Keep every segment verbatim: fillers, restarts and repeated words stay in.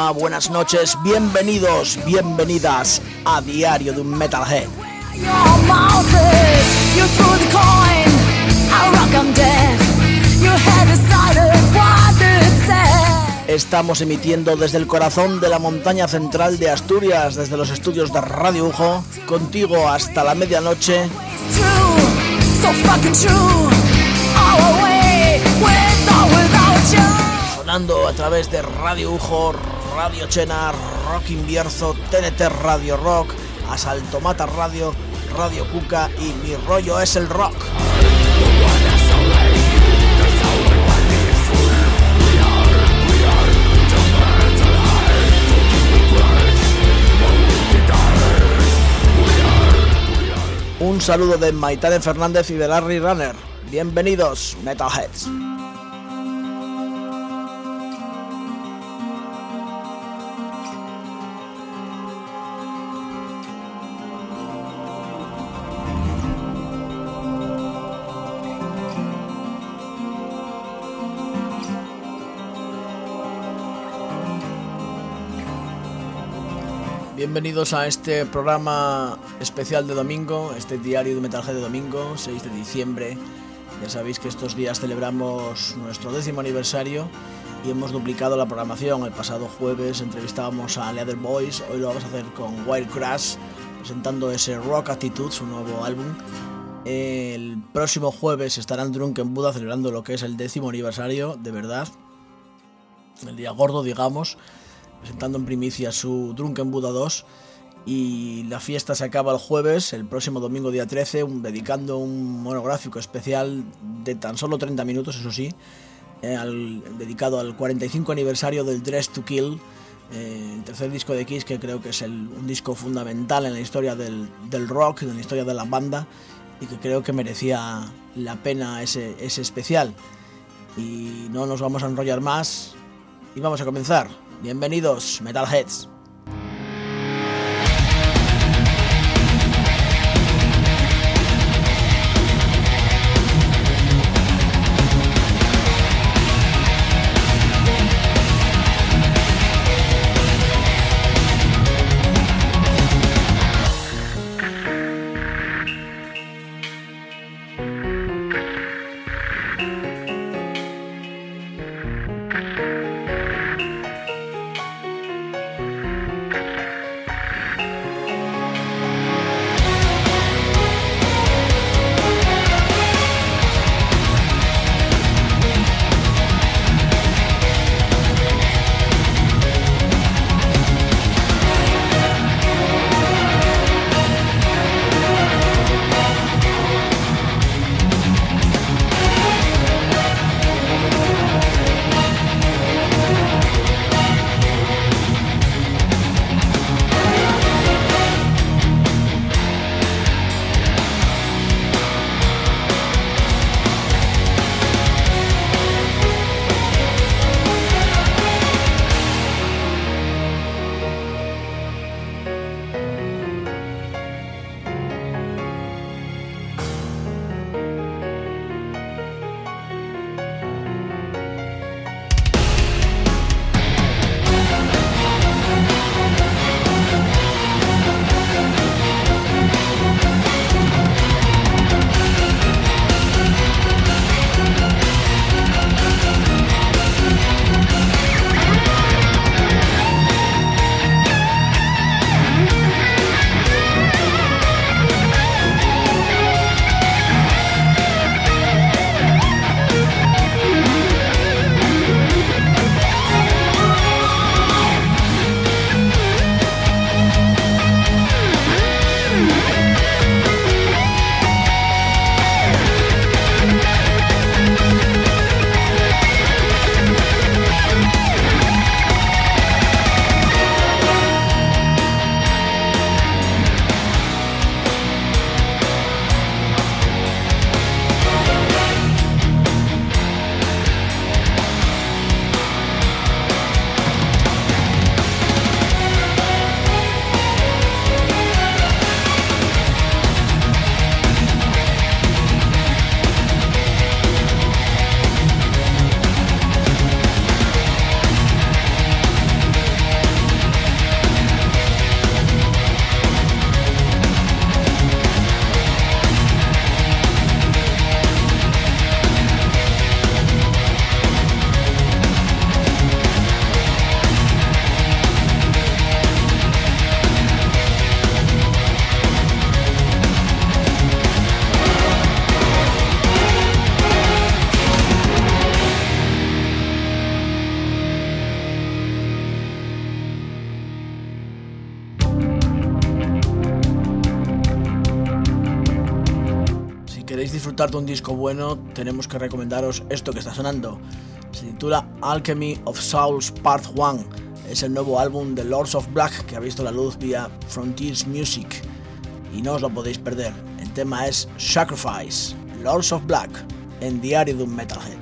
Hola, buenas noches, bienvenidos, bienvenidas a Diario de un Metalhead. Estamos emitiendo desde el corazón de la montaña central de Asturias, desde los estudios de Radio Ujo, contigo hasta la medianoche. Sonando a través de Radio Ujo, Radio Chena, Rock Invierzo, T N T Radio Rock, Asalto Mata Radio, Radio Cuca y Mi Rollo es el Rock. Un saludo de Maitane Fernández y de Larry Runner. Bienvenidos, Metalheads. Bienvenidos a este programa especial de domingo, este diario de Metalhead de domingo, seis de diciembre. Ya sabéis que estos días celebramos nuestro décimo aniversario y hemos duplicado la programación. El pasado jueves entrevistábamos a Leather Boys, hoy lo vamos a hacer con Wild Crash, presentando ese Rock Attitude, su nuevo álbum. El próximo jueves estarán Drunken Buddha celebrando lo que es el décimo aniversario, de verdad, el día gordo, digamos, presentando en primicia su Drunken Buddha dos, y la fiesta se acaba el jueves, el próximo domingo día trece, un, dedicando un monográfico especial de tan solo treinta minutos, eso sí, eh, al, dedicado al cuarenta y cinco aniversario del Dress to Kill, eh, el tercer disco de Kiss, que creo que es el, un disco fundamental en la historia del, del rock, en la historia de la banda, y que creo que merecía la pena ese, ese especial. Y no nos vamos a enrollar más y vamos a comenzar. Bienvenidos, Metalheads. disfrutar de un disco bueno, tenemos que recomendaros esto que está sonando. Se titula Alchemy of Souls Part uno. Es el nuevo álbum de Lords of Black que ha visto la luz vía Frontiers Music y no os lo podéis perder. El tema es Sacrifice, Lords of Black, en Diario de un Metalhead.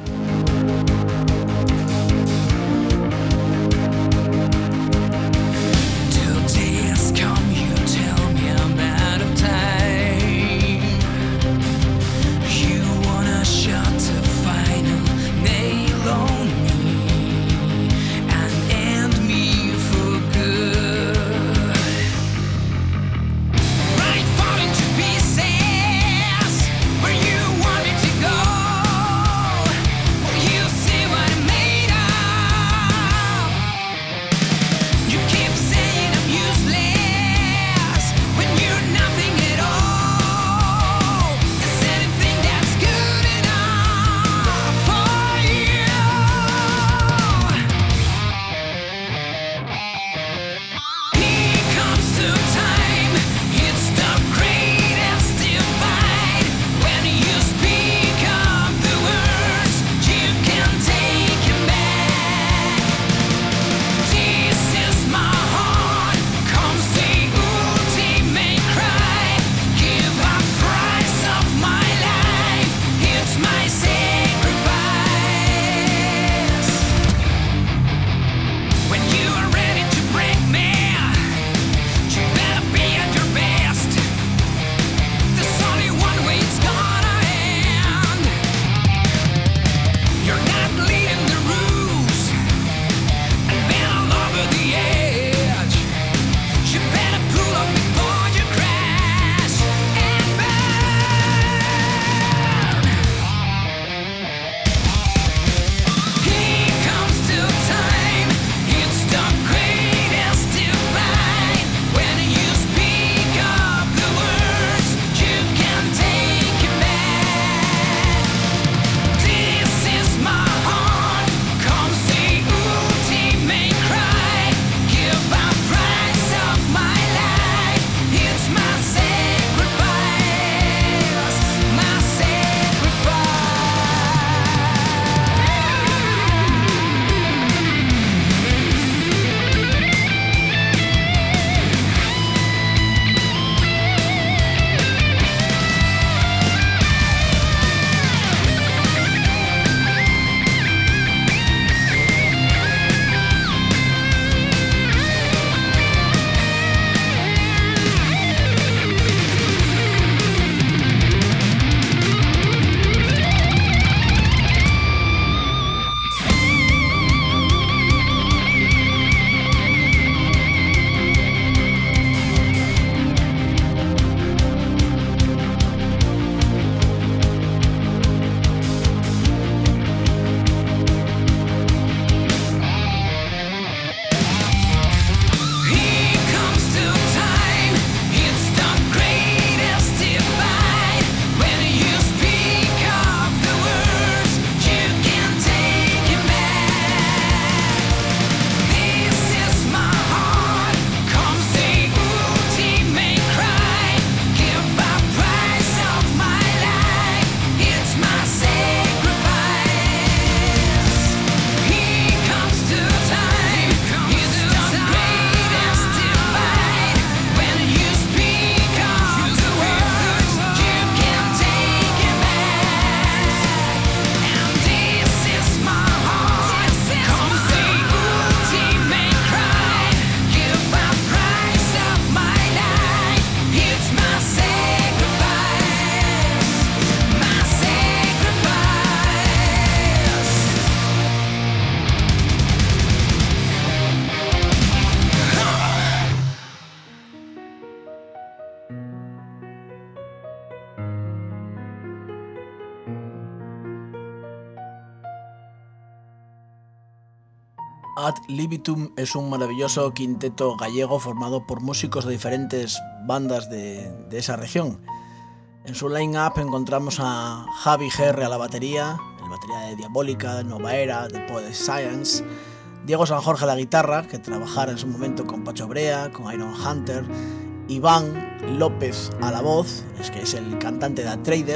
Ad Libitum es un maravilloso quinteto gallego formado por músicos de diferentes bandas de, de esa región. En su line-up encontramos a Javi G R a la batería, el batería de Diabólica, Nova Era, The Poet Science, Diego San Jorge a la guitarra, que trabajara en su momento con Pacho Brea, con Iron Hunter, Iván López a la voz, es que es el cantante de Atreides,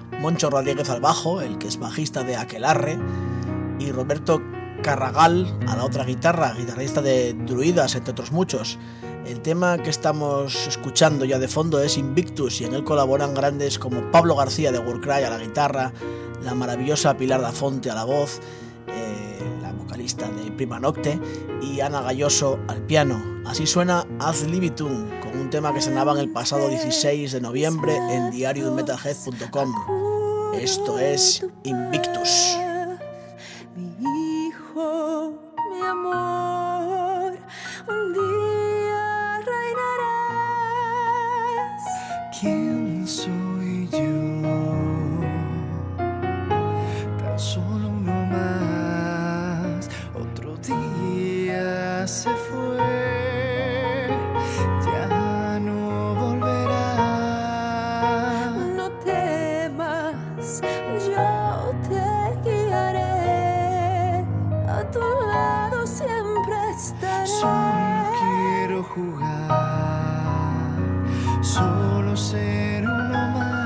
Moncho Rodríguez al bajo, el que es bajista de Aquelarre, y Roberto Carragal a la otra guitarra, guitarrista de Druidas, entre otros muchos. El tema que estamos escuchando ya de fondo es Invictus, y en él colaboran grandes como Pablo García de Warcry a la guitarra, la maravillosa Pilar Dafonte a la voz, eh, la vocalista de Prima Nocte, y Ana Galloso al piano. Así suena Ad Libitum, con un tema que sonaba en el pasado dieciséis de noviembre en diario de metalhead punto com. Esto es Invictus. Mi hijo, mi amor, un día reinarás. ¿Quién soy yo? Tan solo uno más. Otro día se fue, ya no volverá. No temas, yo te guiaré, a tu lado siempre estaré. Solo quiero jugar, solo ser uno más.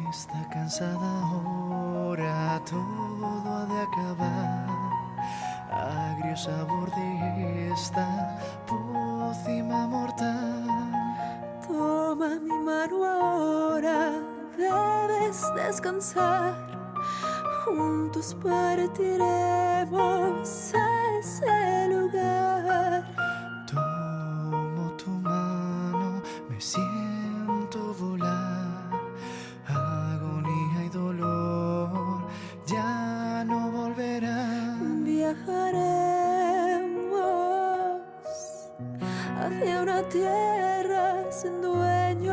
esta cansada hora todo ha de acabar. Agrio sabor de esta pócima mortal. Toma mi mano ahora, debes descansar. Juntos partiremos a ese lugar. Tomo tu mano, me siento volar. Agonía y dolor ya no volverán. Viajaremos hacia una tierra sin dueño,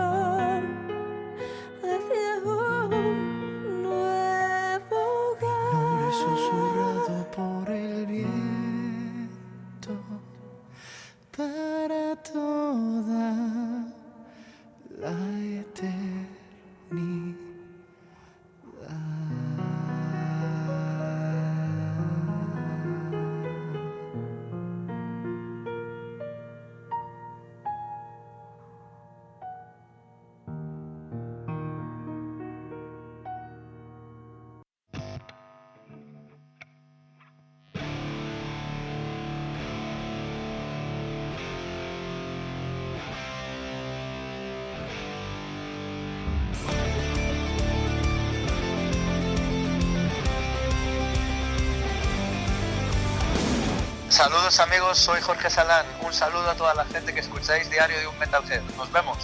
hacia un nuevo hogar. Nombre susurrado por el viento para toda la eternidad. Saludos amigos, soy Jorge Salán. Un saludo a toda la gente que escucháis Diario de un Metalhead. Nos vemos.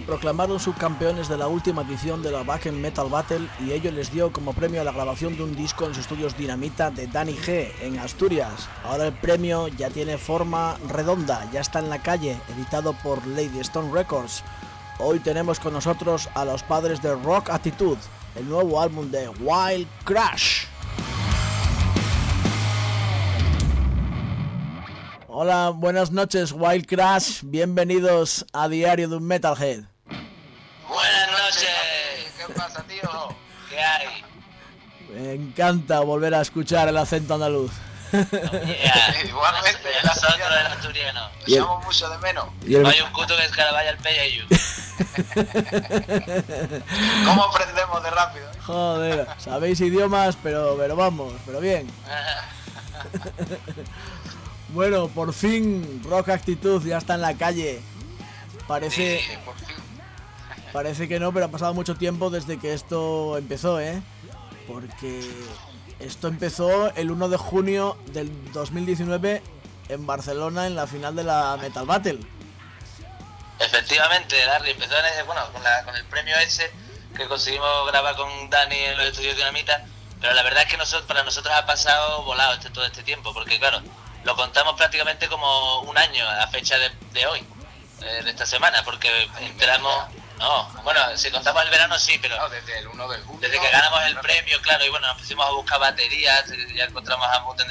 proclamaron subcampeones de la última edición de la Wacken Metal Battle y ello les dio como premio la grabación de un disco en los estudios Dinamita de Dani G en Asturias. Ahora el premio ya tiene forma redonda, ya está en la calle, editado por Lady Stone Records. Hoy tenemos con nosotros a los padres de Rock Attitude, el nuevo álbum de Wild Crash. Hola, buenas noches Wild Crash, bienvenidos a Diario de un Metalhead. Buenas noches. ¿Qué pasa, tío? ¿Qué hay? Me encanta volver a escuchar el acento andaluz. Yeah. Igualmente, el nosotros el asturiano. Nos echamos mucho de menos. Y el... Hay un cuto que es caravalla al peyayu. ¿Cómo aprendemos de rápido? Joder, sabéis idiomas, pero, pero vamos, pero bien. Bueno, por fin Rock Attitude ya está en la calle. Parece, Sí, por fin. parece que no, pero ha pasado mucho tiempo desde que esto empezó, ¿eh? Porque esto empezó el uno de junio del dos mil diecinueve en Barcelona en la final de la Metal Battle. Efectivamente, Larry empezó en ese, bueno, con, la, con el premio ese que conseguimos grabar con Dani en los estudios Dinamita, pero la verdad es que nosotros, para nosotros ha pasado volado este, todo este tiempo, porque claro, lo contamos prácticamente como un año a la fecha de, de hoy, eh, de esta semana, porque entramos... No, bueno, si contamos el verano sí, pero... No, desde el uno de junio. Desde que ganamos el premio, claro, y bueno, nos pusimos a buscar baterías, ya encontramos a Muten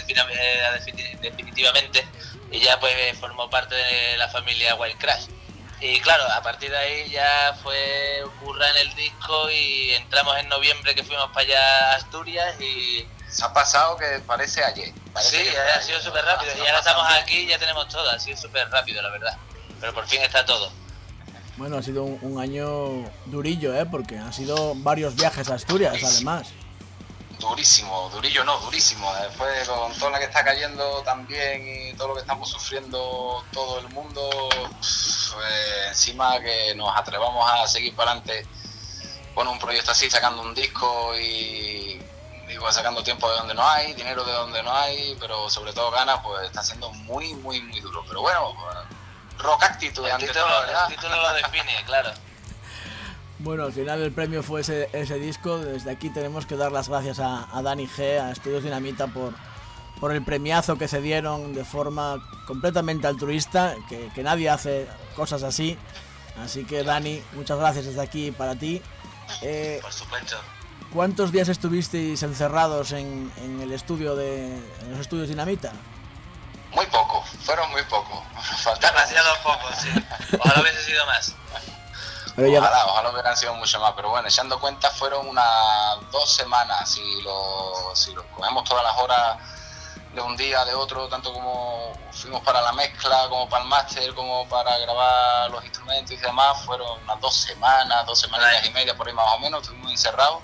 definitivamente, y ya pues formó parte de la familia Wild Crash. Y claro, a partir de ahí ya fue currar en el disco y entramos en noviembre, que fuimos para allá a Asturias y... Se ha pasado que parece ayer. Parece Sí, que ha fue sido ayer. súper rápido, Ha y sido ahora estamos bastante. aquí y ya tenemos todo, ha sido súper rápido, la verdad. Pero por fin está todo. Bueno, ha sido un, un año durillo, ¿eh? Porque han sido varios viajes a Asturias, además. Durísimo, durillo no, durísimo. Después con todo lo que está cayendo también y todo lo que estamos sufriendo todo el mundo, pues, encima que nos atrevamos a seguir para adelante con un proyecto así, sacando un disco y digo, sacando tiempo de donde no hay, dinero de donde no hay, pero sobre todo ganas, pues está siendo muy, muy, muy duro. Pero bueno, Rock Attitude, El ante título, todo, ¿verdad? el título lo define, claro. Bueno, al final el premio fue ese, ese disco. Desde aquí tenemos que dar las gracias a, a Dani G, a Estudios Dinamita por, por el premiazo que se dieron de forma completamente altruista, que, que nadie hace cosas así. Así que Dani, muchas gracias desde aquí para ti. Eh, Por supuesto. ¿Cuántos días estuvisteis encerrados en, en el estudio de en los estudios Dinamita? Muy poco, fueron muy pocos. Faltaron- Demasiado poco, sí. Ojalá hubiese sido más. Pero ya- Ojalá, ojalá hubieran sido mucho más, pero bueno, echando cuenta fueron unas dos semanas, si lo, si lo cogemos todas las horas de un día, de otro, tanto como fuimos para la mezcla, como para el máster, como para grabar los instrumentos y demás, fueron unas dos semanas, dos semanas y media por ahí más o menos, estuvimos encerrados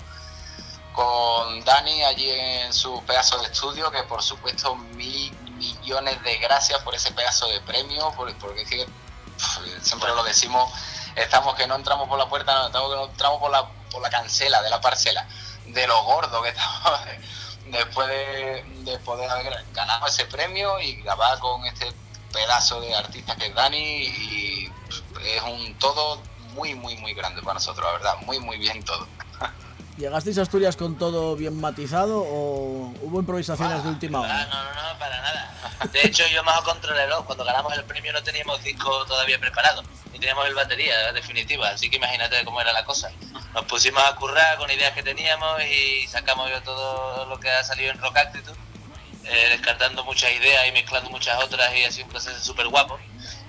con Dani allí en su pedazo de estudio, que por supuesto mil millones de gracias por ese pedazo de premio, por- porque es que, pff, siempre lo decimos, estamos que no entramos por la puerta, no, estamos que no entramos por la, por la cancela de la parcela, de lo gordo que estamos después de, de poder haber ganado ese premio y grabar con este pedazo de artista que es Dani, y es un todo muy, muy, muy grande para nosotros, la verdad, muy, muy bien todo. ¿Llegasteis a Asturias con todo bien matizado o hubo improvisaciones de última Ah, hora? no, no, no, para nada. De hecho, yo más controlero, cuando ganamos el premio no teníamos disco todavía preparado, ni teníamos el batería definitiva, así que imagínate cómo era la cosa. Nos pusimos a currar con ideas que teníamos y sacamos yo todo lo que ha salido en Rock Attitude, eh, descartando muchas ideas y mezclando muchas otras, y así un proceso súper guapo.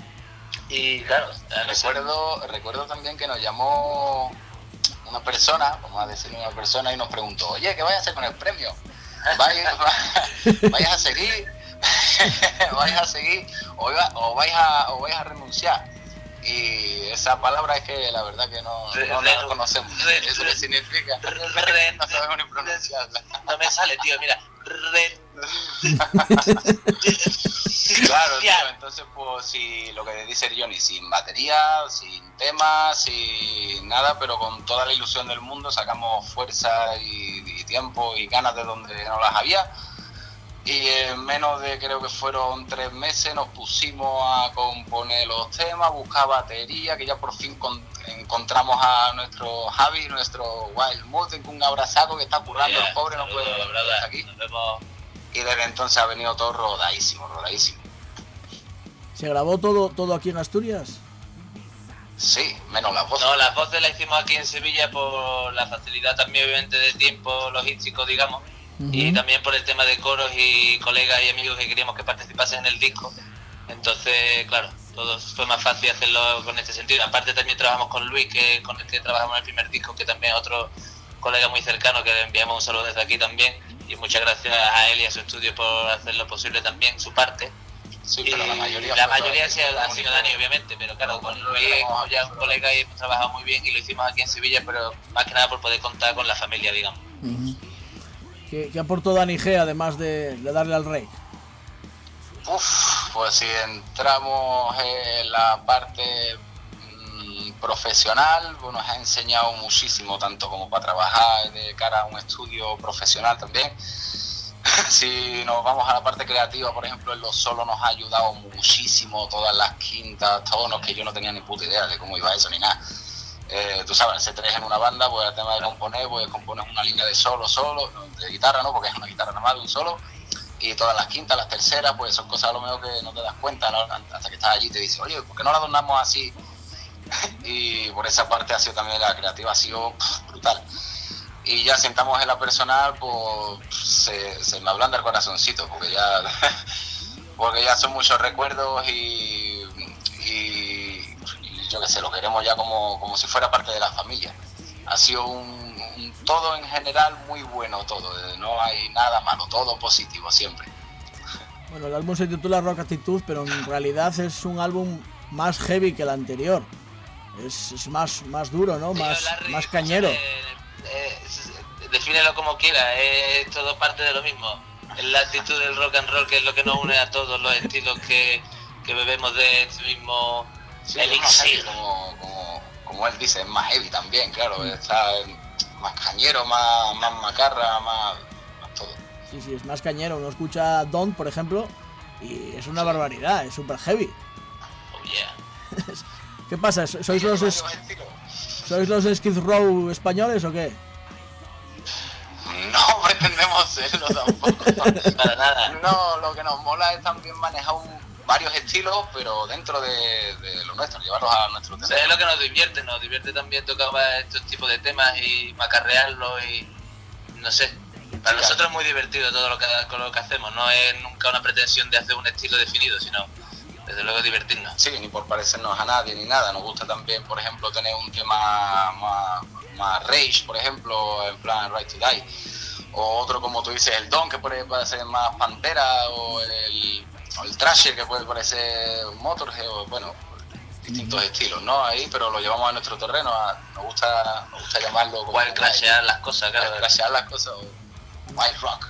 Y claro, no sé, Recuerdo, recuerdo también que nos llamó una persona, vamos a decir una persona, y nos preguntó, oye, ¿qué vais a hacer con el premio? ¿Vais, vais a seguir? ¿Vais a seguir? ¿O, iba- o, vais a, ¿O vais a renunciar? Y esa palabra es que la verdad que no, Re- no re- la conocemos. re- Eso re- qué significa. re- No sabemos ni pronunciarla. no me sale, tío, mira. Re- Claro, tío, entonces pues si lo que dice Johnny, sin batería, sin temas, sin nada, pero con toda la ilusión del mundo, sacamos fuerza y, y tiempo y ganas de donde no las había, y en menos de, creo que fueron tres meses, nos pusimos a componer los temas, buscar batería, que ya por fin con, encontramos a nuestro Javi, nuestro Wild Mood, un abrazaco que está currando, yeah, el pobre no puede estar aquí. Y desde entonces ha venido todo rodadísimo, rodadísimo. ¿Se grabó todo, todo aquí en Asturias? Sí, menos las voces. No, las voces las hicimos aquí en Sevilla por la facilidad también, obviamente, de tiempo logístico, digamos. Uh-huh. Y también por el tema de coros y colegas y amigos que queríamos que participasen en el disco. Entonces, claro, todo fue más fácil hacerlo con este sentido. Aparte también trabajamos con Luis, que con el que trabajamos en el primer disco, que también es otro colega muy cercano, que le enviamos un saludo desde aquí también. Y muchas gracias a él y a su estudio por hacer lo posible también, su parte. Sí, pero la mayoría, la mayoría sí ha sido Dani, obviamente, pero claro, con Luis es ya un colega y hemos trabajado muy bien y lo hicimos aquí en Sevilla, pero más que nada por poder contar con la familia, digamos. Uh-huh. ¿Qué, ¿Qué aportó Dani G, además de, de darle al rey? Uf, pues si entramos en la parte mmm, profesional, pues nos ha enseñado muchísimo, tanto como para trabajar de cara a un estudio profesional también. Si nos vamos a la parte creativa, por ejemplo, en los solos nos ha ayudado muchísimo, todas las quintas, tonos, que yo no tenía ni puta idea de cómo iba eso ni nada. Eh, tú sabes, C tres en una banda, pues el tema de componer, pues compones una línea de solo, solo, de guitarra, ¿no? Porque es una guitarra nada más de un solo, y todas las quintas, las terceras, pues son cosas a lo mejor que no te das cuenta, ¿no? Hasta que estás allí y te dices, oye, ¿por qué no la adornamos así? Y por esa parte ha sido también, la creativa ha sido pff, brutal. Y ya si entramos en la personal, pues se, se me ablanda el corazoncito, porque ya, porque ya son muchos recuerdos y, y, y yo qué sé, lo queremos ya como, como si fuera parte de la familia. Ha sido un, un todo en general muy bueno todo, no hay nada malo, todo positivo siempre. Bueno, el álbum se titula Rock Attitude, pero en realidad es un álbum más heavy que el anterior. Es, es más, más duro, ¿no? Más, Larry, más cañero. Eh, eh, defínelo como quiera, es todo parte de lo mismo. Es la actitud del rock and roll, que es lo que nos une a todos los estilos que, que bebemos de este mismo sí, elixir. Como, como, como él dice, es más heavy también, claro. Mm. Está más cañero, más, más macarra, más, más todo. Sí, sí, es más cañero. Uno escucha Don, por ejemplo, y es una sí. barbaridad, es súper heavy. Oh, yeah. ¿Qué pasa? ¿Sois los, es... ¿Sois los Skid Row españoles o qué? No pretendemos serlo tampoco. Para nada. No, lo que nos mola es también manejar un, varios estilos, pero dentro de, de lo nuestro, llevarlos a nuestro terreno. Es lo que nos divierte, nos divierte también tocar estos tipos de temas y macarrearlos y no sé. Para sí, nosotros claro. Es muy divertido todo lo que, con lo que hacemos, no es nunca una pretensión de hacer un estilo definido, sino desde luego divertirnos. Sí, ni por parecernos a nadie ni nada. Nos gusta también, por ejemplo, tener un tema más, más rage, por ejemplo, en plan Right to Die. O otro, como tú dices, el Don, que puede parecer más Pantera, o el, o el Thrasher, que puede parecer Motorhead, o bueno, distintos mm-hmm. estilos, ¿no? Ahí, pero lo llevamos a nuestro terreno, a, nos gusta nos gusta llamarlo como... Wild crashear las cosas, claro. Wild crashear las cosas, o Wild Rock.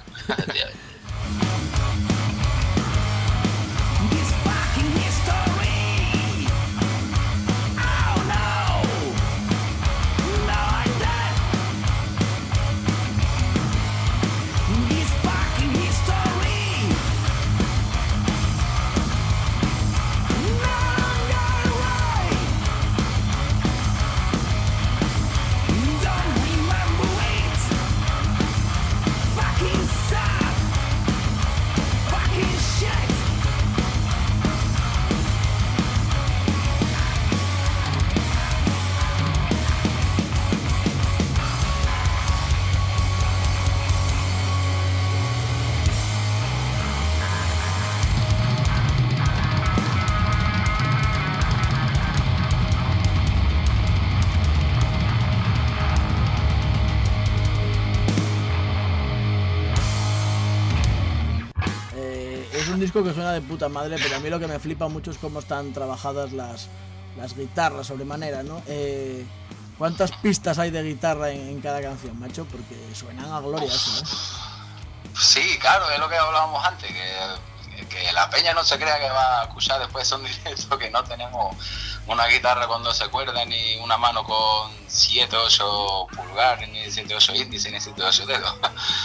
Que suena de puta madre, pero a mí lo que me flipa mucho es cómo están trabajadas las, las guitarras sobremanera, ¿no? Eh, ¿Cuántas pistas hay de guitarra en, en cada canción, macho? Porque suenan a gloria eso, ¿eh? Sí, claro, es lo que hablábamos antes, que, que la peña no se crea que va a escuchar después son directos, que no tenemos una guitarra con doce cuerdas, ni una mano con siete, ocho pulgares, ni siete, ocho índices, ni siete, ocho dedos.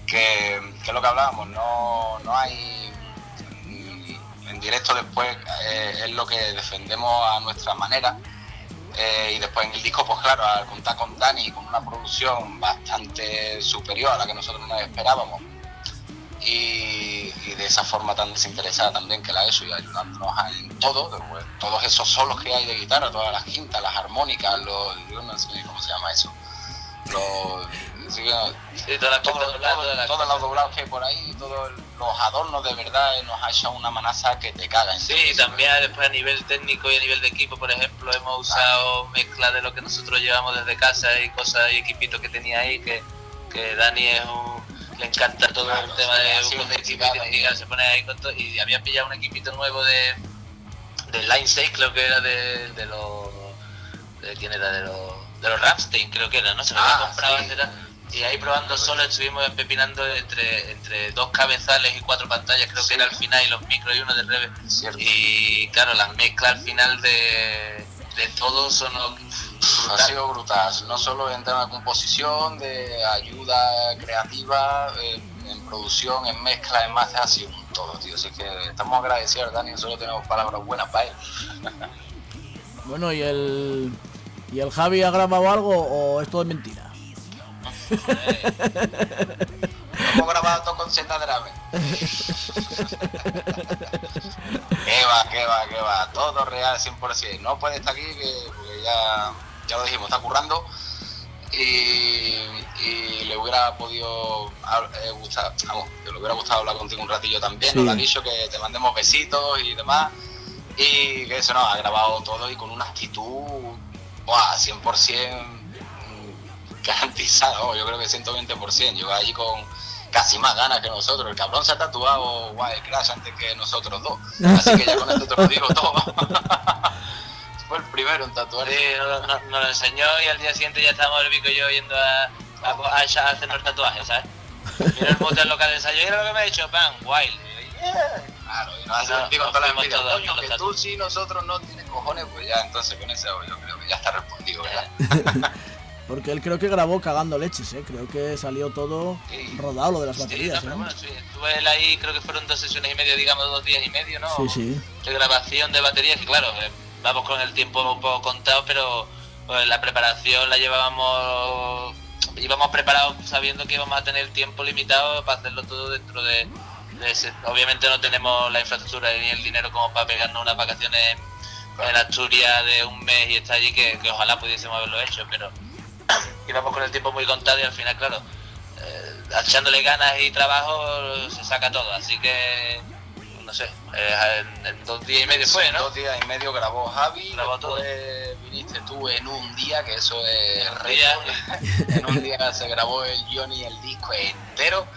que, que es lo que hablábamos, no, no hay en directo después, eh, es lo que defendemos a nuestra manera, eh, y después en el disco, pues claro, al contar con Dani con una producción bastante superior a la que nosotros nos esperábamos, y, y de esa forma tan desinteresada también que la ha hecho, y ayudándonos en todo, pues, todos esos solos que hay de guitarra, todas las quintas, las armónicas, los, yo no sé cómo se llama eso, los, sí, sí, todas las todo, pistas dobladas, todo, las todos los doblados que hay por ahí, todos los adornos, de verdad, eh, nos ha hecho una manaza que te caga en Sí, serio. y también después a nivel técnico y a nivel de equipo, por ejemplo, hemos usado mezcla de lo que nosotros llevamos desde casa y cosas y equipitos que tenía ahí, que, que Dani es un, le encanta todo Claro, el tema sí, de ha un sido equipo y, y se pone ahí con todo, y había pillado un equipito nuevo de, de Line seis, creo que era de, de los de quién era, de los de los Rammstein, creo que era, ¿no? Se lo había Ah, comprado sí. antes, era- y ahí probando solo estuvimos empepinando entre, entre dos cabezales y cuatro pantallas, creo Sí. que era al final, y los micros y uno de revés. Cierto. Y claro, las mezclas al final de, de todo son lo- Ha brutal. sido brutal, no solo en tema de composición, de ayuda creativa, eh, en producción, en mezcla, en masa, ha sido un todo, tío. Así que estamos agradecidos, Dani, solo tenemos palabras buenas para él. Bueno, ¿y el, ¿y el Javi ha grabado algo o es todo mentira? Hemos grabado todo con Z Drame. Que va, que va, que va, todo real cien por ciento. No puede estar aquí, que, porque ya, ya lo dijimos, está currando. Y, y le hubiera podido eh, gustar, vamos, que le hubiera gustado hablar contigo un ratillo también. Sí. Nos lo ha dicho, que te mandemos besitos y demás. Y que eso nos ha grabado todo y con una actitud, buah, cien por ciento garantizada, ¿no? Yo creo que ciento veinte por ciento. Yo allí con casi más ganas que nosotros. El cabrón se ha tatuado Wild Crash antes que nosotros dos. Así que ya con esto te lo digo todo. Fue el primero en tatuar. Sí, nos, nos- nos lo enseñó y al día siguiente ya estábamos el Vico y yo yendo a, a, a, a hacernos tatuajes, ¿sabes? Mira el motel local de ensayo, mira lo que me ha hecho, pan, wild. Y yo, yeah. Claro, y nos hace No, un tío con nos toda la fuimos envidia. todos Coño, con los que tatuajes. tú sí, nosotros no tienes cojones, pues ya entonces con ese yo creo que ya está respondido, ¿verdad? Porque él creo que grabó cagando leches, ¿eh? Creo que salió todo Sí. rodado lo de las Sí, baterías, no, pero ¿eh? bueno, sí, estuve él ahí, creo que fueron dos sesiones y media, digamos, dos días y medio, ¿no? Sí, sí. De grabación de baterías, que claro, eh, vamos con el tiempo un poco contado, pero pues, la preparación la llevábamos, íbamos preparados sabiendo que íbamos a tener tiempo limitado para hacerlo todo dentro de, de ese. Obviamente no tenemos la infraestructura ni el dinero como para pegarnos unas vacaciones en Asturias de un mes y estar allí, que, que ojalá pudiésemos haberlo hecho, pero íbamos con el tiempo muy contado y al final, claro, eh, echándole ganas y trabajo se saca todo, así que no sé, eh, en, en dos días y medio fue, ¿no? Dos días y medio grabó Javi, Grabó todo. después viniste tú en un día, que eso es En un récord. En un día se grabó el Johnny el disco entero,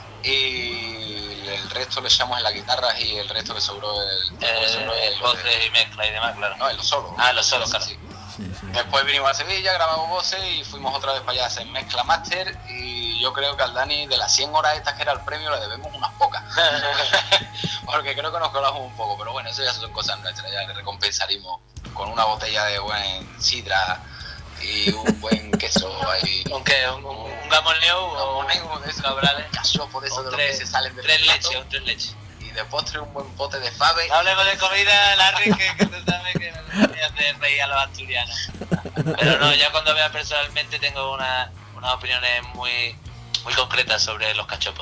y el resto le echamos en las guitarras y el resto que sobró el, Eh, que sobró el voces y mezcla y demás, claro. no, en los solos. Ah, los solos, claro. Sí. Sí, sí. Después vinimos a Sevilla, grabamos voces y fuimos otra vez para allá a hacer mezcla máster, y yo creo que al Dani de las cien horas estas que era el premio le debemos unas pocas. Porque creo que nos colamos un poco, pero bueno, eso ya son cosas nuestras, ya le recompensaremos con una botella de buen sidra y un buen queso ahí. ¿Un qué? ¿Un, un, un gamoneo o un Gamoneo de eso, cabrales? cachopo de eso, O de los tres, que se salen del tres plato. leches, un tres leches. Y de postre un buen pote de fave. No hablemos de comida, Larry, que, que tú sabes que me hace reír a los asturianos. Pero no, ya cuando vea personalmente tengo una, unas opiniones muy, muy concretas sobre los cachopos.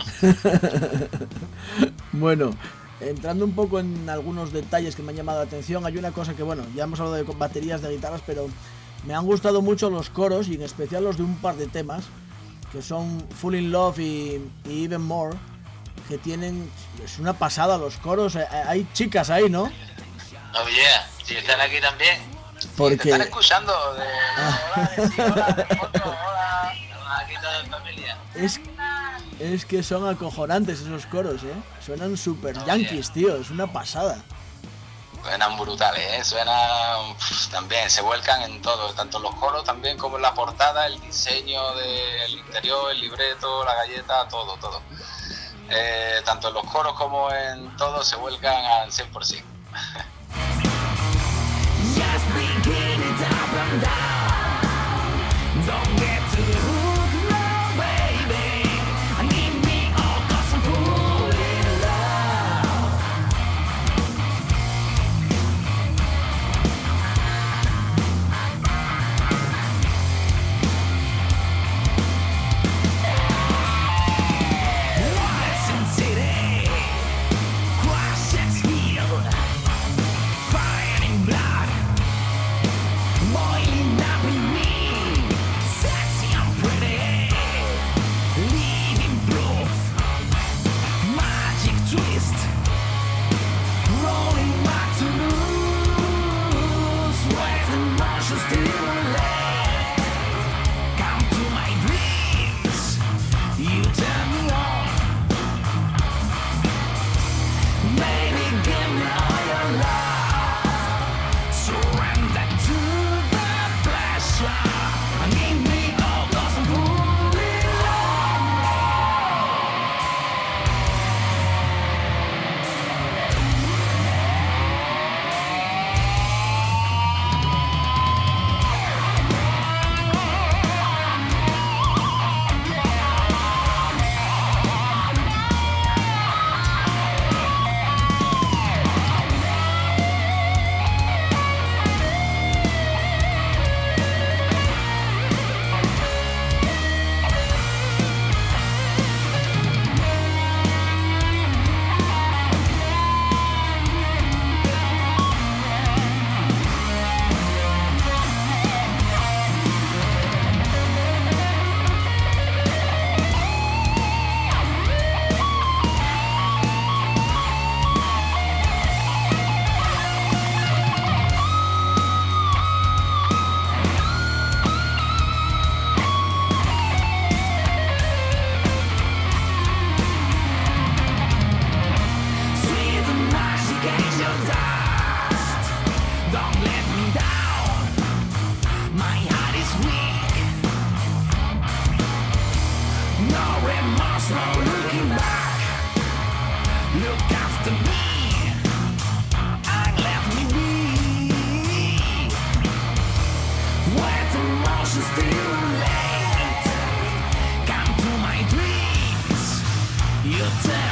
Bueno, entrando un poco en algunos detalles que me han llamado la atención, hay una cosa que, bueno, ya hemos hablado de baterías, de guitarras, pero me han gustado mucho los coros, y en especial los de un par de temas, que son Full in Love y, y Even More, que tienen, es una pasada los coros, eh, hay chicas ahí, ¿no? Oh yeah, si están aquí también. Porque Te están escuchando de... Hola, de sí, hola, de foto, hola. Estamos aquí todos en familia. es, es que son acojonantes esos coros, ¿eh? Suenan super Oh, yankees, tío, es una pasada. Suenan brutales, ¿eh? Suenan, pff, también, se vuelcan en todo, tanto en los coros también como en la portada, el diseño del interior, el libreto, la galleta, todo, todo. Eh, tanto en los coros como en todo se vuelcan al cien por ciento. Don't get too hooked, no, baby. I need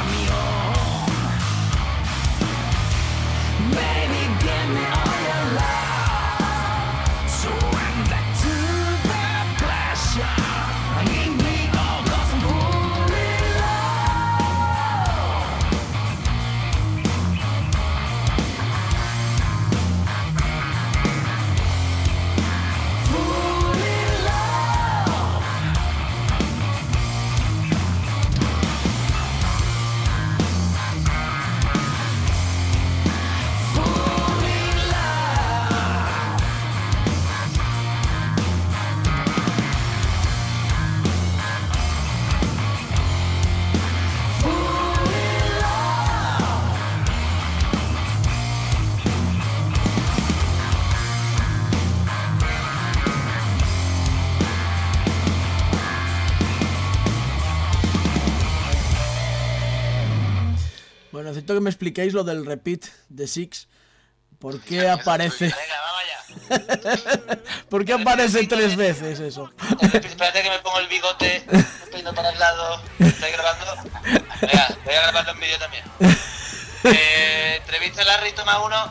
Bueno, necesito que me expliquéis lo del repeat de Six. ¿Por qué aparece? Venga, vamos allá. ¿Por qué aparece tres veces eso? Espérate que me pongo el bigote, me peino para el lado. ¿Estáis grabando? Venga, voy a grabarlo en vídeo también. Eh, entrevista a Larry, toma uno.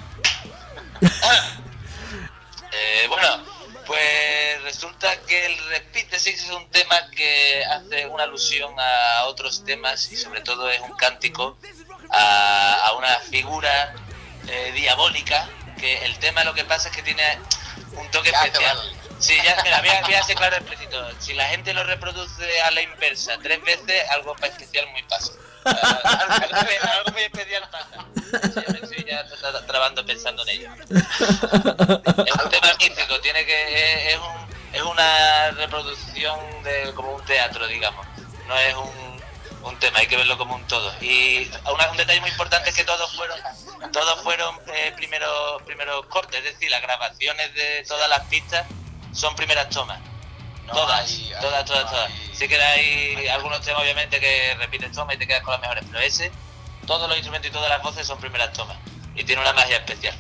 Eh, bueno, pues resulta que el repeat de Six es un tema que hace una alusión a otros temas y sobre todo es un cántico a, a una figura eh, diabólica, que el tema lo que pasa es que tiene un toque Ya, especial. te vale. Sí, ya, mira, voy a, voy a ser claro y explícito. Si la gente lo reproduce a la inversa tres veces, algo especial muy pasa. Algo, algo muy especial pasa. Sí, me estoy ya tra- tra- trabando pensando en ello. Es un tema místico, tiene que es, es, un, es una reproducción de como un teatro, digamos. No es un, un tema, hay que verlo como un todo. Y una, un detalle muy importante es que todos fueron todos fueron eh, primeros primeros cortes, es decir, las grabaciones de todas las pistas son primeras tomas. No todas, hay- hay- todas, todas, no todas. hay- Sí que hay algunos temas obviamente que repites tomas y te quedas con las mejores, pero ese, todos los instrumentos y todas las voces son primeras tomas. Y tiene una magia especial.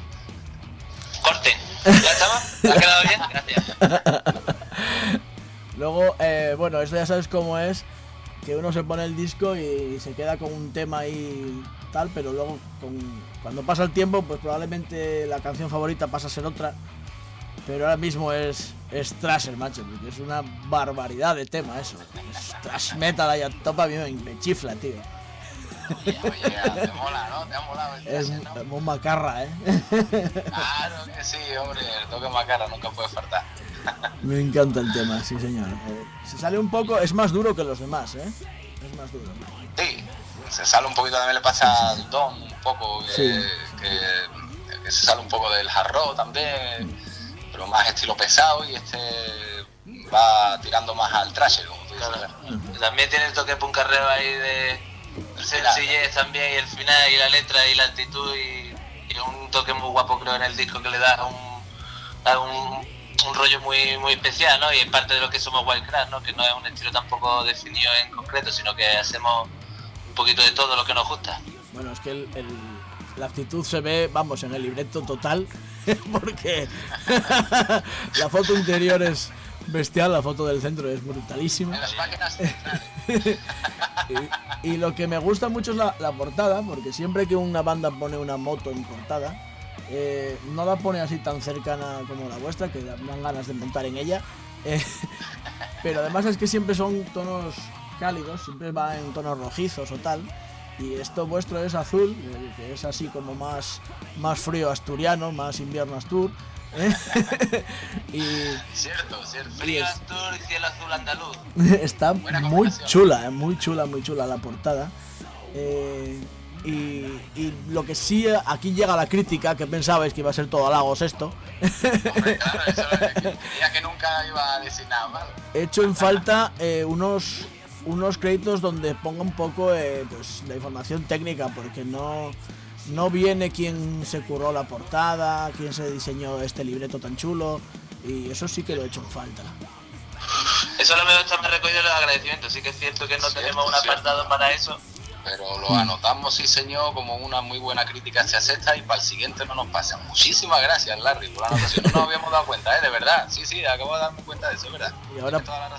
Corten. ¿Ya estamos? ¿Te ha quedado bien? Gracias. Luego, eh, bueno, esto ya sabes cómo es, que uno se pone el disco y se queda con un tema ahí tal, pero luego con, cuando pasa el tiempo, pues probablemente la canción favorita pasa a ser otra. Pero ahora mismo es, es Thrasher, macho, porque es una barbaridad de tema eso. Es thrash metal ahí a tope, a mí me, me chifla, tío. Oye, oye, te mola, ¿no? Te ha molado el Es Thrasher, ¿no? muy macarra, ¿eh? Claro que sí, hombre, el toque macarra nunca puede faltar. Me encanta el tema, sí señor. Eh, se sale un poco, es más duro que los demás, ¿eh? Es más duro. Sí, se sale un poquito, también le pasa al Don un poco, que, Sí. que, que se sale un poco del hard rock también, pero más estilo pesado, y este va tirando más al thrasher, como tú dices. Claro. ¿verdad? También tiene el toque puncarreo ahí de sencillez también, y el final y la letra y la actitud y, y un toque muy guapo creo en el disco que le da un, da un, un rollo muy muy especial, ¿no? Y es parte de lo que somos Wildcraft, ¿no? Que no es un estilo tampoco definido en concreto, sino que hacemos un poquito de todo lo que nos gusta. Bueno, es que el, el- la actitud se ve, vamos, en el libreto total, porque la foto interior es bestial, la foto del centro es brutalísima. En las páginas centrales. Y, y lo que me gusta mucho es la, la portada, porque siempre que una banda pone una moto en portada, eh, no la pone así tan cercana como la vuestra, que dan ganas de montar en ella. eh, pero además es que siempre son tonos cálidos, siempre va en tonos rojizos o tal. Y esto vuestro es azul, eh, que es así como más, más frío asturiano, más invierno astur. ¿eh? y Cierto, cierto. Frío es- Astur y cielo azul andaluz. está Buena muy combinación. chula, eh, muy chula, muy chula la portada. Eh, y, y lo que sí, eh, aquí llega la crítica, que pensabais que iba a ser todo halagos esto. Hombre, claro, eso es que creía que nunca iba a decir nada malo. He hecho en falta eh, unos, unos créditos donde ponga un poco eh, pues, la información técnica, porque no, no viene quién se curró la portada, quién se diseñó este libreto tan chulo, y eso sí que lo he hecho en falta. Eso lo mejor está más recogido en los agradecimientos, sí que es cierto que no Cierto, tenemos un cierto. apartado para eso. Pero lo anotamos, sí señor, como una muy buena crítica se acepta, y para el siguiente no nos pasa. Muchísimas gracias, Larry, por la anotación. No nos habíamos dado cuenta, ¿eh? De verdad. Sí, sí, acabo de darme cuenta de eso, ¿verdad? Y ahora- Tienes toda la razón.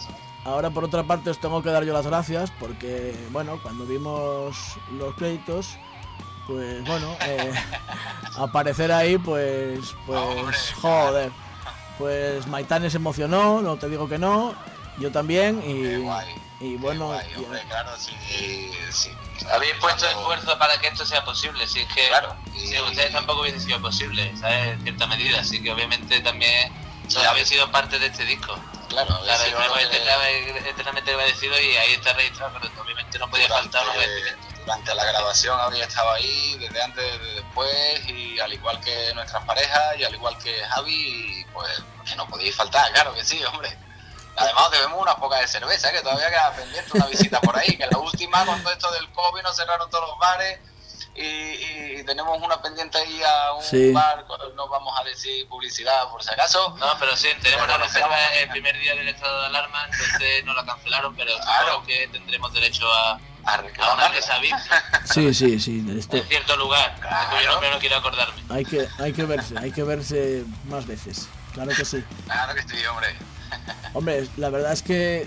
ahora por otra parte os tengo que dar yo las gracias porque, bueno, cuando vimos los créditos, pues bueno, eh, aparecer ahí, pues, pues, Hombre, joder, pues Maitane se emocionó, no te digo que no, yo también, Qué y, guay. y Qué bueno, guay, y- hombre, claro, sí, sí. Habéis puesto Cuando- esfuerzo para que esto sea posible, si es que Claro, si y- ustedes tampoco hubiese sido posible, ¿sabes? En cierta medida, así que obviamente también Claro. habéis sido parte de este disco. Claro, habéis Claro, sido estaremos lo que- eternamente eternamente agradecidos y ahí está registrado, pero obviamente no podía faltar un agradecimiento. durante, durante la grabación había estado ahí, desde antes, desde después, y al igual que nuestras parejas, y al igual que Javi, pues que no podíais faltar, claro que sí, hombre. Además debemos unas pocas de cerveza, que todavía queda pendiente una visita por ahí, que la última, con todo esto del COVID, nos cerraron todos los bares, y, y tenemos una pendiente ahí a un Sí. bar, no vamos a decir publicidad por si acaso. No, pero sí, tenemos Pero una nos reserva quedamos el mañana. primer día del estado de alarma, entonces nos la cancelaron, pero Claro. supongo que tendremos derecho a, A a una reclamarla. mesa V I P sí, sí, sí, esto, en cierto lugar, Claro. de cuyo nombre no quiero acordarme. hay que, hay que verse, hay que verse más veces, claro que sí. Claro que sí, hombre. Hombre, la verdad es que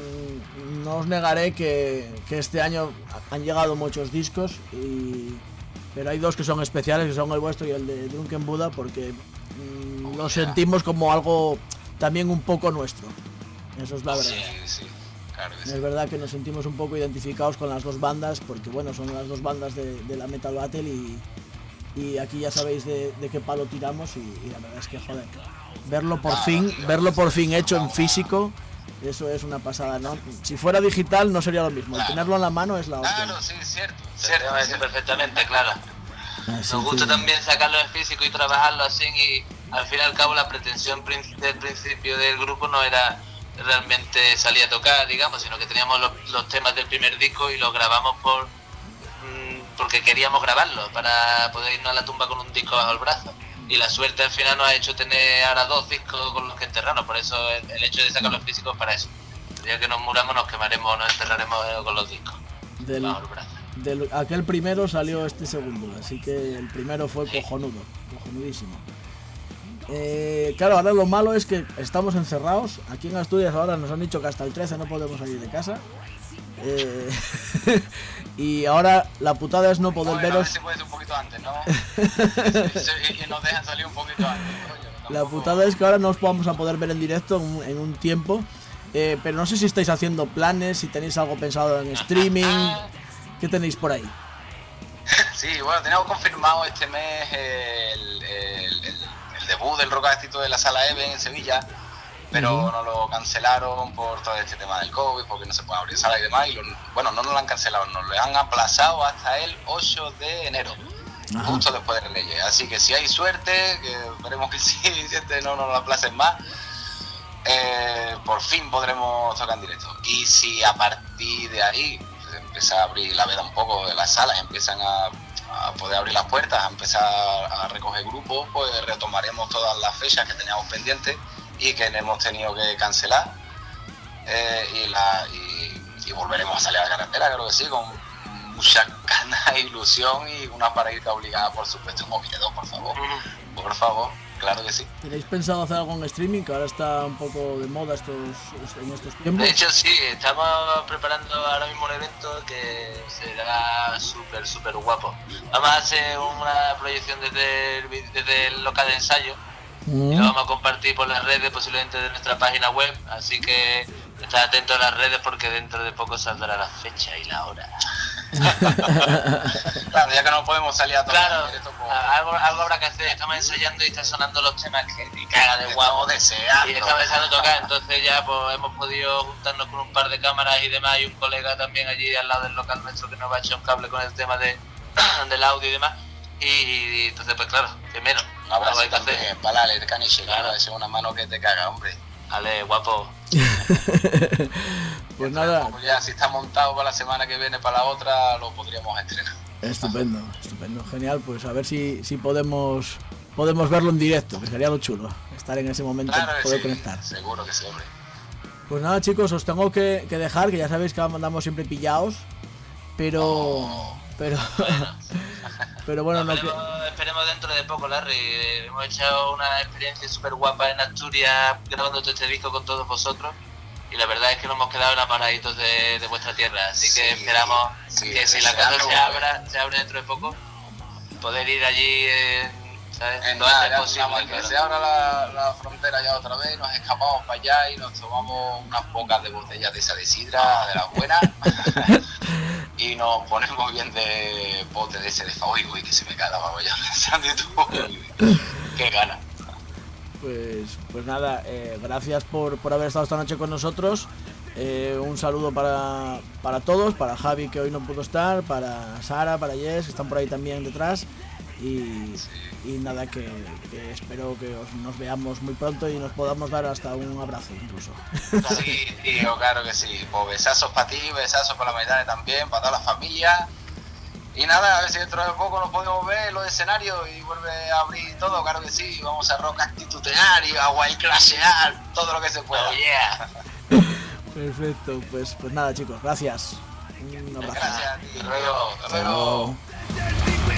mm, no os negaré que, que este año han llegado muchos discos, y, pero hay dos que son especiales, que son el vuestro y el de Drunken Buddha, porque mm, lo sentimos como algo también un poco nuestro. Eso es la verdad. Sí, sí, claro que sí. Es verdad que nos sentimos un poco identificados con las dos bandas, porque bueno, son las dos bandas de, de la Metal Battle, y, y aquí ya sabéis de, de qué palo tiramos, y, y la verdad es que joder, verlo por fin, verlo por fin hecho en físico, eso es una pasada, ¿no? Si fuera digital no sería lo mismo, el tenerlo en la mano es la hostia. Claro, sí, cierto, Se cierto, llama eso cierto. perfectamente, claro. Así Nos gusta que- también sacarlo en físico y trabajarlo así, y al fin y al cabo la pretensión prin- del principio del grupo no era realmente salir a tocar, digamos, sino que teníamos los, los temas del primer disco y los grabamos por mm, porque queríamos grabarlos para poder irnos a la tumba con un disco bajo el brazo. Y la suerte al final nos ha hecho tener ahora dos discos con los que enterrarnos, por eso el, el hecho de sacarlos físicos para eso. El día que nos muramos nos quemaremos, nos enterraremos eh, con los discos Del, bajo el brazo. del- aquel primero salió este segundo, así que el primero fue cojonudo, cojonudísimo. Eh, claro, ahora lo malo es que estamos encerrados. Aquí en Asturias ahora nos han dicho que hasta el trece no podemos salir de casa. Eh, y ahora la putada es no poder Joder, a ver veros. si puede ser un poquito antes, ¿no? y, y nos dejan salir un poquito antes, coño. La Tampoco- putada es que ahora no os vamos a poder ver en directo en, un- en un tiempo. Eh, pero no sé si estáis haciendo planes, si tenéis algo pensado en streaming. ¿Qué tenéis por ahí? Sí, bueno, tenemos confirmado este mes el, el- el- el debut del Rockacito de la Sala Even en Sevilla, pero Ujú. nos lo cancelaron por todo este tema del COVID, porque no se puede abrir sala y demás. Y lo- bueno, no nos lo han cancelado, nos lo han aplazado hasta el ocho de enero, Ajá. justo después de Reyes. Así que si hay suerte, que esperemos que sí, si este no nos lo aplacen más, eh, por fin podremos tocar en directo. Y si a partir de ahí se empieza a abrir la veda un poco de las salas, empiezan a, a poder abrir las puertas, a empezar a recoger grupos, pues retomaremos todas las fechas que teníamos pendientes y que hemos tenido que cancelar, eh, y, la, y, y volveremos a salir a la carretera, creo que sí, con muchas ganas e ilusión, y una paradita obligada, por supuesto, en Oviedo, por favor, por favor, claro que sí. ¿Tenéis pensado hacer algo en streaming? Que ahora está un poco de moda estos, en estos tiempos. De hecho, sí, estamos preparando ahora mismo un evento que será súper, súper guapo. Vamos a hacer una proyección desde el, vi- desde el local de ensayo y lo vamos a compartir por las redes, posiblemente de nuestra página web. Así que estad atentos a las redes porque dentro de poco saldrá la fecha y la hora. Claro, ya que no podemos salir a tocar Claro, en directo, pues, a- algo, algo habrá que hacer. Estamos ensayando y están sonando los temas que te caga de guapo. estamos deseando. Y estamos empezando a tocar, entonces ya pues hemos podido juntarnos con un par de cámaras y demás, y un colega también allí al lado del local nuestro que nos va a echar un cable con el tema de del audio y demás, y, y entonces pues claro, que menos, Un abrazo algo hay que hacer. también, palale, el caniche, Claro. claro, ese es una mano que te caga, hombre. Vale, guapo. Pues nada, Como ya si está montado para la semana que viene, para la otra, lo podríamos estrenar. estupendo, estupendo, genial. Pues a ver si, si podemos podemos verlo en directo, que sería lo chulo, estar en ese momento, Claro que poder sí, conectar. seguro que sí, hombre. Pues nada, chicos, os tengo que, que dejar, que ya sabéis que andamos siempre pillados, pero pero pero bueno, no que, esperemos, esperemos dentro de poco, Larry. Hemos hecho una experiencia súper guapa en Asturias grabando todo este disco con todos vosotros. y la verdad es que nos hemos quedado enamoraditos de, de vuestra tierra, así Sí, que esperamos sí, que si la cosa deseando se abra, se abre dentro de poco, poder ir allí, eh, ¿sabes? En Lo nada, antes ya posible, nada más que claro. se abra la, la frontera ya otra vez, nos escapamos para allá y nos tomamos unas pocas de botellas de esa de sidra, de las buenas, y nos ponemos bien de bote de ese de fa. Uy, uy, que se me cae la baba ya pensando y tú, qué gana. Pues, pues nada, eh, gracias por, por haber estado esta noche con nosotros. Eh, un saludo para, para todos, para Javi, que hoy no pudo estar, para Sara, para Jess, que están por ahí también detrás. Y, y nada, que, que espero que os, nos veamos muy pronto y nos podamos dar hasta un abrazo incluso. Sí, tío, claro que sí. Pues besazos para ti, besazos para la Maitane también, para toda la familia. Y nada, a ver si dentro de poco nos podemos ver en los escenarios y vuelve a abrir todo, claro que sí. Vamos a rock actitudear y a wild crashear, todo lo que se pueda. Oh, yeah. Perfecto, pues, pues nada chicos, gracias. Un abrazo. Gracias a ti, Rollo. Hasta Hasta luego. luego.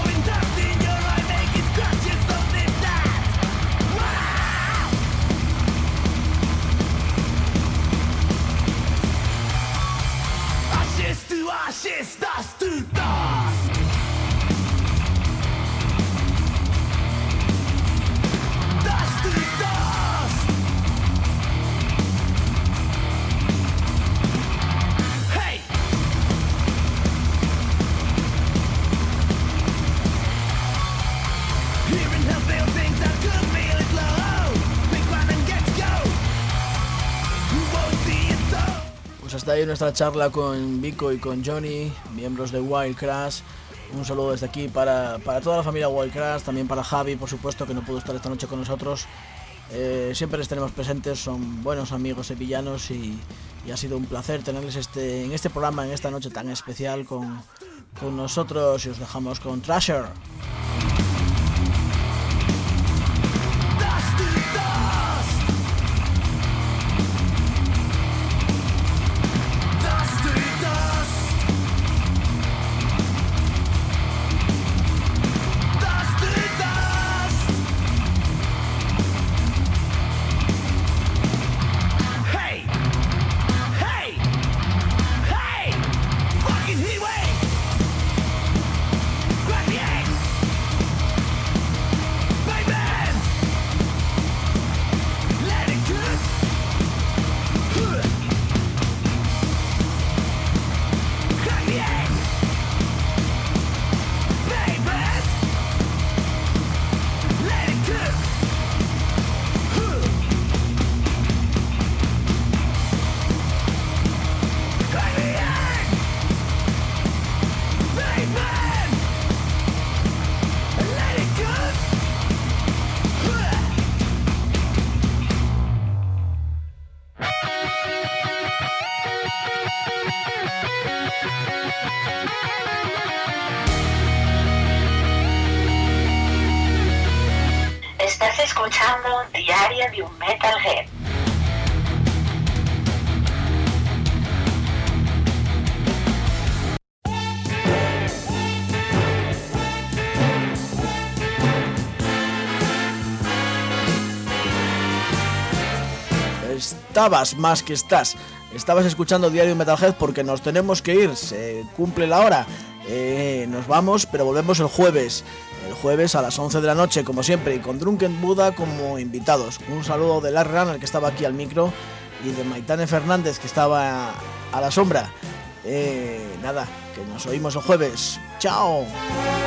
Ashes to ashes, dust to dust. Dust to dust. Hey! Here in Hellville, things that could feel it low. Big one and get to go. Who won't see it so? Pues hasta ahí nuestra charla con Vico y con Johnny, miembros de Wild Crash. Un saludo desde aquí para, para toda la familia Wild Crash, también para Javi, por supuesto, que no pudo estar esta noche con nosotros. Eh, siempre les tenemos presentes, son buenos amigos sevillanos y, y ha sido un placer tenerles este, en este programa, en esta noche tan especial con, con nosotros, y os dejamos con Thrasher. Dust to dust. Dust to dust. Dust to dust. Hey! Hey! Hey! Fucking heatwave! Grab the egg! Baby! Let it cook! Huh. Crack the egg! Baby! Let it cook! Huh. Crack the egg! Baby! Let it cook! Huh. Estás escuchando Diario de un Metalhead. Estabas más que estás. Estabas escuchando Diario Metalhead porque nos tenemos que ir. Se cumple la hora. Eh, nos vamos, pero volvemos el jueves. El jueves a las once de la noche, como siempre, y con Drunken Buddha como invitados. Un saludo de Lars Runner, que estaba aquí al micro, y de Maitane Fernández, que estaba a la sombra. Eh, nada, que nos oímos el jueves. ¡Chao!